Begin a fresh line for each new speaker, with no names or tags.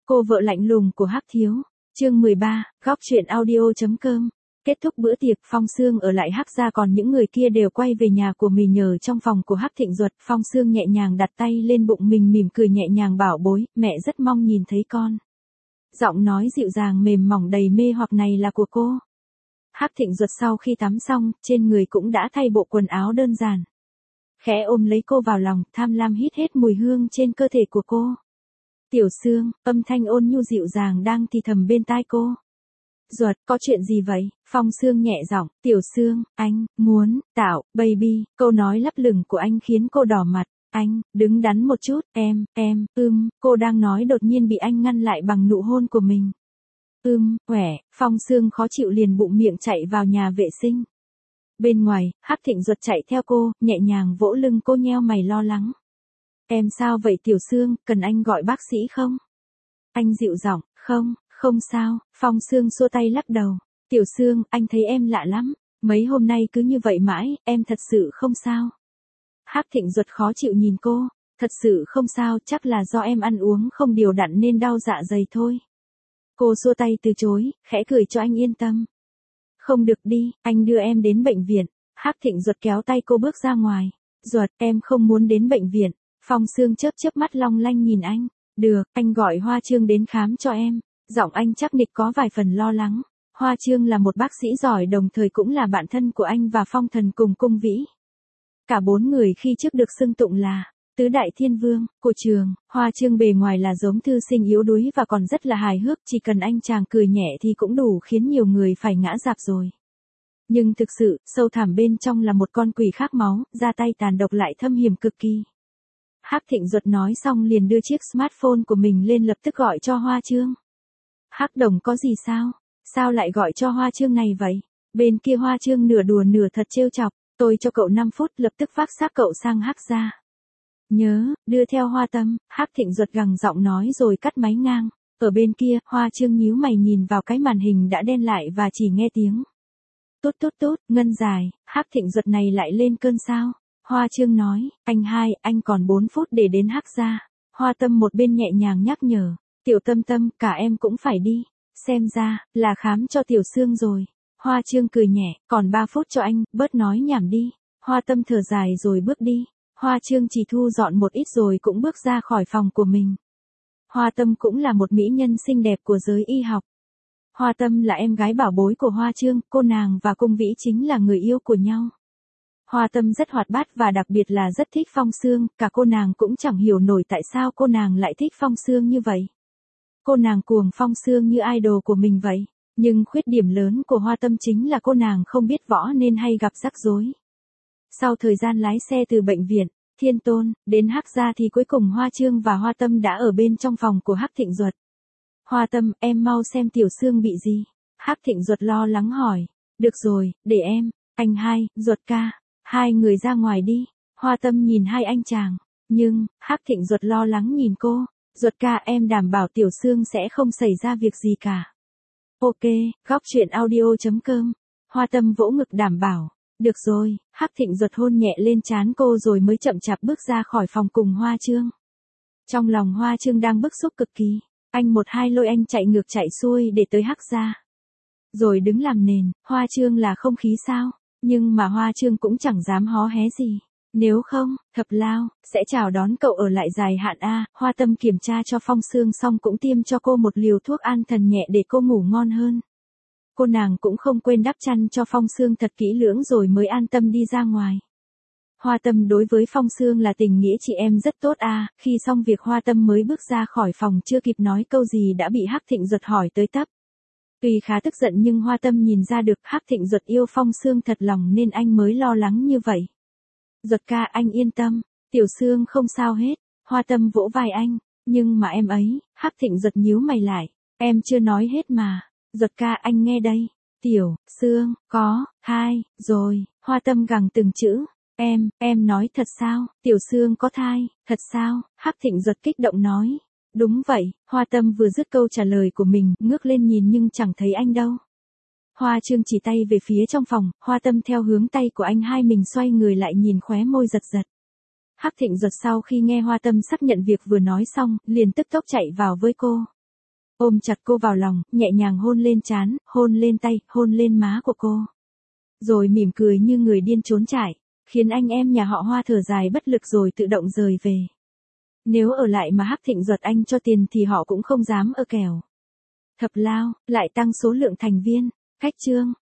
Cô vợ lạnh lùng của Hắc Thiếu. Chương 13, góc truyện audio.com. Kết thúc bữa tiệc, Phong Sương ở lại Hắc gia, còn những người kia đều quay về nhà của mình. Nhờ trong phòng của Hắc Thịnh Duật, Phong Sương nhẹ nhàng đặt tay lên bụng mình, mỉm cười nhẹ nhàng bảo bối, mẹ rất mong nhìn thấy con. Giọng nói dịu dàng mềm mỏng đầy mê hoặc này là của cô. Hắc Thịnh Duật sau khi tắm xong, trên người cũng đã thay bộ quần áo đơn giản. Khẽ ôm lấy cô vào lòng, tham lam hít hết mùi hương trên cơ thể của cô. Tiểu Sương, âm thanh ôn nhu dịu dàng đang thì thầm bên tai cô. Duật, có chuyện gì vậy? Phong Sương nhẹ giọng, Tiểu Sương, anh, muốn, tạo, baby, câu nói lấp lửng của anh khiến cô đỏ mặt. Anh, đứng đắn một chút, cô đang nói đột nhiên bị anh ngăn lại bằng nụ hôn của mình. Khỏe, Phong Sương khó chịu liền bụng miệng chạy vào nhà vệ sinh. Bên ngoài, Hắc Thịnh Duật chạy theo cô, nhẹ nhàng vỗ lưng cô, nheo mày lo lắng. Em sao vậy Tiểu Sương, cần anh gọi bác sĩ không? Anh dịu giọng, không sao, Phong Sương xua tay lắc đầu. Tiểu Sương, anh thấy em lạ lắm, mấy hôm nay cứ như vậy mãi, em thật sự không sao. Hắc Thịnh Duật khó chịu nhìn cô, thật sự không sao, chắc là do em ăn uống không điều đặn nên đau dạ dày thôi. Cô xua tay từ chối, khẽ cười cho anh yên tâm. Không được đi, anh đưa em đến bệnh viện. Hắc Thịnh Duật kéo tay cô bước ra ngoài. Duật, em không muốn đến bệnh viện. Phong Sương chớp mắt long lanh nhìn anh. Được, anh gọi Hoa Trương đến khám cho em. Giọng anh chắc nịch có vài phần lo lắng. Hoa Trương là một bác sĩ giỏi, đồng thời cũng là bạn thân của anh và Phong Thần cùng Cung Vĩ. Cả bốn người khi trước được xưng tụng là tứ đại thiên vương của trường. Hoa Trương bề ngoài là giống thư sinh yếu đuối và còn rất là hài hước, chỉ cần anh chàng cười nhẹ thì cũng đủ khiến nhiều người phải ngã rạp rồi. Nhưng thực sự, sâu thẳm bên trong là một con quỷ khát máu, ra tay tàn độc lại thâm hiểm cực kỳ. Hắc Thịnh Duật nói xong liền đưa chiếc smartphone của mình lên lập tức gọi cho Hoa Trương. Hắc đồng có gì sao? Sao lại gọi cho Hoa Trương này vậy? Bên kia Hoa Trương nửa đùa nửa thật trêu chọc, tôi cho cậu 5 phút lập tức phát xác cậu sang Hắc gia. Nhớ, đưa theo Hoa Tâm, Hắc Thịnh Duật gằn giọng nói rồi cắt máy ngang. Ở bên kia, Hoa Trương nhíu mày nhìn vào cái màn hình đã đen lại và chỉ nghe tiếng. Tốt, ngân dài, Hắc Thịnh Duật này lại lên cơn sao? Hoa Trương nói, anh còn 4 phút để đến Hắc gia. Hoa Tâm một bên nhẹ nhàng nhắc nhở, Tiểu Tâm, cả em cũng phải đi. Xem ra, là khám cho Tiểu Sương rồi. Hoa Trương cười nhẹ, còn 3 phút cho anh, bớt nói nhảm đi. Hoa Tâm thở dài rồi bước đi. Hoa Trương chỉ thu dọn một ít rồi cũng bước ra khỏi phòng của mình. Hoa Tâm cũng là một mỹ nhân xinh đẹp của giới y học. Hoa Tâm là em gái bảo bối của Hoa Trương, cô nàng và Cung Vĩ chính là người yêu của nhau. Hoa Tâm rất hoạt bát và đặc biệt là rất thích Phong Sương, cả cô nàng cũng chẳng hiểu nổi tại sao cô nàng lại thích Phong Sương như vậy. Cô nàng cuồng Phong Sương như idol của mình vậy, nhưng khuyết điểm lớn của Hoa Tâm chính là cô nàng không biết võ nên hay gặp rắc rối. Sau thời gian lái xe từ bệnh viện Thiên Tôn đến Hắc gia thì cuối cùng Hoa Trương và Hoa Tâm đã ở bên trong phòng của Hắc Thịnh Duật. Hoa Tâm, em mau xem Tiểu Sương bị gì. Hắc Thịnh Duật lo lắng hỏi. Được rồi, để em. Anh hai, Duật ca, hai người ra ngoài đi. Hoa Tâm nhìn hai anh chàng, nhưng Hắc Thịnh Duật lo lắng nhìn cô. Duật ca, em đảm bảo Tiểu Sương sẽ không xảy ra việc gì cả. Ok, góc truyện audio.com. Hoa Tâm vỗ ngực đảm bảo. Được rồi, Hắc Thịnh Duật hôn nhẹ lên trán cô rồi mới chậm chạp bước ra khỏi phòng cùng Hoa Trương. Trong lòng Hoa Trương đang bức xúc cực kỳ, anh một hai lôi anh chạy ngược chạy xuôi để tới Hắc gia. Rồi đứng làm nền, Hoa Trương là không khí sao, nhưng mà Hoa Trương cũng chẳng dám hó hé gì. Nếu không, Thập Lao sẽ chào đón cậu ở lại dài hạn a. Hoa Tâm kiểm tra cho Phong Sương xong cũng tiêm cho cô một liều thuốc an thần nhẹ để cô ngủ ngon hơn. Cô nàng cũng không quên đắp chăn cho Phong Sương thật kỹ lưỡng rồi mới an tâm đi ra ngoài. Hoa Tâm đối với Phong Sương là tình nghĩa chị em rất tốt a. Khi xong việc Hoa Tâm mới bước ra khỏi phòng, chưa kịp nói câu gì đã bị Hắc Thịnh Duật hỏi tới tấp. Tuy khá tức giận nhưng Hoa Tâm nhìn ra được Hắc Thịnh Duật yêu Phong Sương thật lòng nên anh mới lo lắng như vậy. Duật ca, anh yên tâm, Tiểu Sương không sao hết. Hoa Tâm vỗ vai anh, nhưng mà em ấy. Hắc Thịnh Duật nhíu mày lại, em chưa nói hết mà. Duật ca, anh nghe đây. Tiểu Sương có thai rồi. Hoa Tâm gằn từng chữ. Em nói thật sao? Tiểu Sương có thai, thật sao? Hắc Thịnh Duật kích động nói. Đúng vậy. Hoa Tâm vừa dứt câu trả lời của mình, ngước lên nhìn nhưng chẳng thấy anh đâu. Hoa Trương chỉ tay về phía trong phòng, Hoa Tâm theo hướng tay của anh hai mình xoay người lại nhìn, khóe môi giật giật. Hắc Thịnh Duật sau khi nghe Hoa Tâm xác nhận việc vừa nói xong, liền tức tốc chạy vào với cô. ôm chặt cô vào lòng, nhẹ nhàng hôn lên trán, hôn lên tay, hôn lên má của cô. Rồi mỉm cười như người điên trốn chạy, khiến anh em nhà họ Hoa thở dài bất lực rồi tự động rời về. Nếu ở lại mà Hắc Thịnh Duật Anh cho tiền thì họ cũng không dám ở kẻo. Thập Lao, lại tăng số lượng thành viên, khách trương.